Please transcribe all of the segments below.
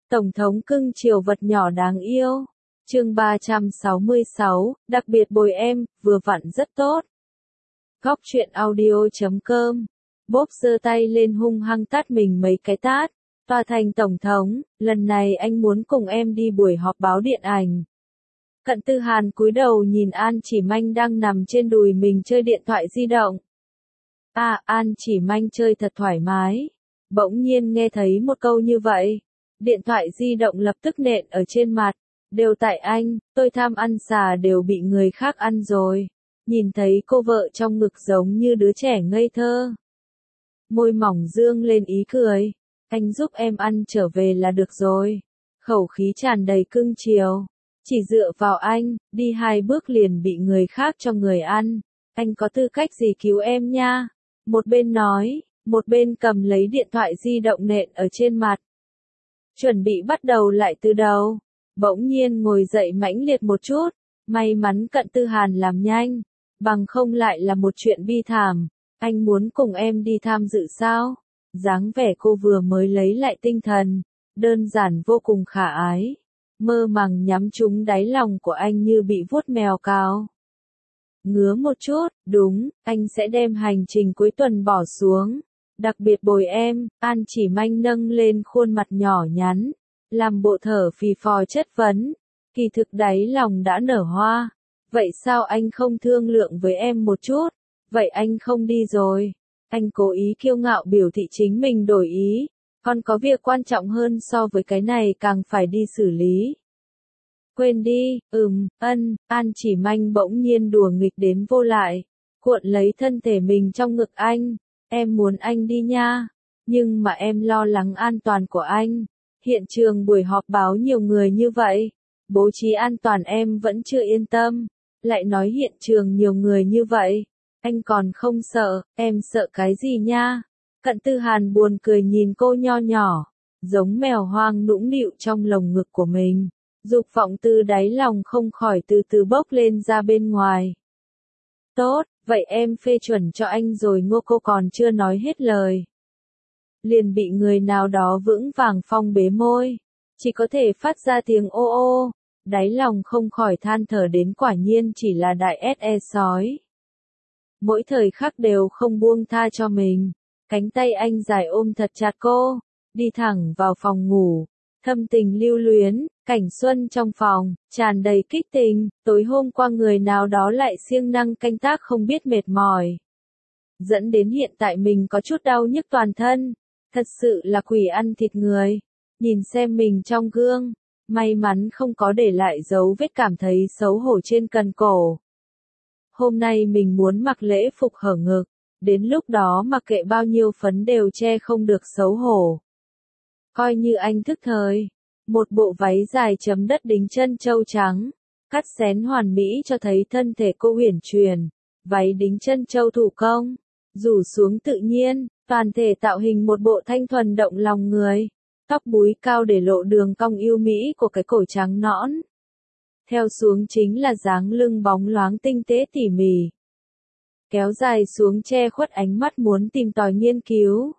Tổng thống cưng chiều vật nhỏ đáng yêu. Chương 366, đặc biệt bồi em, vừa vặn rất tốt. Góc truyện audio.com. Bốp giơ tay lên hung hăng tát mình mấy cái tát. Tòa thành tổng thống, lần này anh muốn cùng em đi buổi họp báo điện ảnh. Cận Tư Hàn cúi đầu nhìn An Chỉ Manh đang nằm trên đùi mình chơi điện thoại di động. An Chỉ Manh chơi thật thoải mái. Bỗng nhiên nghe thấy một câu như vậy. Điện thoại di động lập tức nện ở trên mặt. Đều tại anh, tôi tham ăn xà đều bị người khác ăn rồi. Nhìn thấy cô vợ trong ngực giống như đứa trẻ ngây thơ. Môi mỏng dương lên ý cười. Anh giúp em ăn trở về là được rồi. Khẩu khí tràn đầy cưng chiều. Chỉ dựa vào anh, đi 2 bước liền bị người khác cho người ăn. Anh có tư cách gì cứu em nha? Một bên nói, một bên cầm lấy điện thoại di động nện ở trên mặt. Chuẩn bị bắt đầu lại từ đầu. Bỗng nhiên ngồi dậy mãnh liệt một chút. May mắn Cận Tư Hàn làm nhanh. Bằng không lại là một chuyện bi thảm. Anh muốn cùng em đi tham dự sao? Dáng vẻ cô vừa mới lấy lại tinh thần. Đơn giản vô cùng khả ái. Mơ màng nhắm trúng đáy lòng của anh như bị vuốt mèo cào. Ngứa một chút, đúng, anh sẽ đem hành trình cuối tuần bỏ xuống. Đặc biệt bồi em, An Chỉ Manh nâng lên khuôn mặt nhỏ nhắn. Làm bộ thở phì phò chất vấn. Kỳ thực đáy lòng đã nở hoa. Vậy sao anh không thương lượng với em một chút? Vậy anh không đi rồi. Anh cố ý kiêu ngạo biểu thị chính mình đổi ý. Còn có việc quan trọng hơn so với cái này càng phải đi xử lý. Quên đi, An Chỉ Manh bỗng nhiên đùa nghịch đến vô lại. Cuộn lấy thân thể mình trong ngực anh. Em muốn anh đi nha. Nhưng mà em lo lắng an toàn của anh. Hiện trường buổi họp báo nhiều người như vậy. Bố trí an toàn em vẫn chưa yên tâm. Lại nói hiện trường nhiều người như vậy. Anh còn không sợ, em sợ cái gì nha? Cận Tư Hàn buồn cười nhìn cô nho nhỏ. Giống mèo hoang nũng nịu trong lồng ngực của mình. Dục vọng từ đáy lòng không khỏi từ từ bốc lên ra bên ngoài. Tốt, vậy em phê chuẩn cho anh rồi. Ngô cô còn chưa nói hết lời. Liền bị người nào đó vững vàng phong bế môi. Chỉ có thể phát ra tiếng ô ô. Đáy lòng không khỏi than thở đến quả nhiên chỉ là đại SE sói. Mỗi thời khắc đều không buông tha cho mình. Cánh tay anh dài ôm thật chặt cô. Đi thẳng vào phòng ngủ. Thâm tình lưu luyến, cảnh xuân trong phòng, tràn đầy kích tình. Tối hôm qua người nào đó lại siêng năng canh tác không biết mệt mỏi. Dẫn đến hiện tại mình có chút đau nhức toàn thân. Thật sự là quỷ ăn thịt người. Nhìn xem mình trong gương. May mắn không có để lại dấu vết cảm thấy xấu hổ trên cần cổ. Hôm nay mình muốn mặc lễ phục hở ngực. Đến lúc đó mặc kệ bao nhiêu phấn đều che không được xấu hổ. Coi như anh thức thời. Một bộ váy dài chấm đất đính chân châu trắng. Cắt xén hoàn mỹ cho thấy thân thể cô uyển chuyển. Váy đính chân châu thủ công. Rủ xuống tự nhiên. Toàn thể tạo hình một bộ thanh thuần động lòng người. Tóc búi cao để lộ đường cong yêu mỹ của cái cổ trắng nõn. Theo xuống chính là dáng lưng bóng loáng tinh tế tỉ mỉ. Kéo dài xuống che khuất ánh mắt muốn tìm tòi nghiên cứu.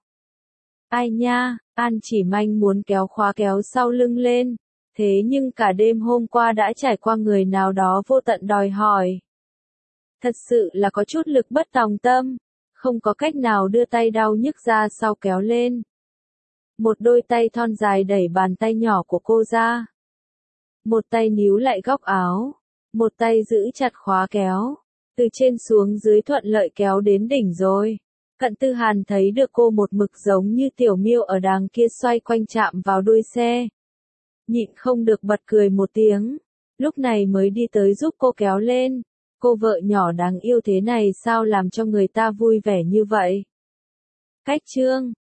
Ai nha, An Chỉ Manh muốn kéo khóa kéo sau lưng lên. Thế nhưng cả đêm hôm qua đã trải qua người nào đó vô tận đòi hỏi. Thật sự là có chút lực bất tòng tâm. Không có cách nào đưa tay đau nhức ra sau kéo lên. Một đôi tay thon dài đẩy bàn tay nhỏ của cô ra. Một tay níu lại góc áo. Một tay giữ chặt khóa kéo. Từ trên xuống dưới thuận lợi kéo đến đỉnh rồi. Cận Tư Hàn thấy được cô một mực giống như tiểu miêu ở đàng kia xoay quanh chạm vào đuôi xe. Nhịn không được bật cười một tiếng. Lúc này mới đi tới giúp cô kéo lên. Cô vợ nhỏ đáng yêu thế này sao làm cho người ta vui vẻ như vậy? Cách chương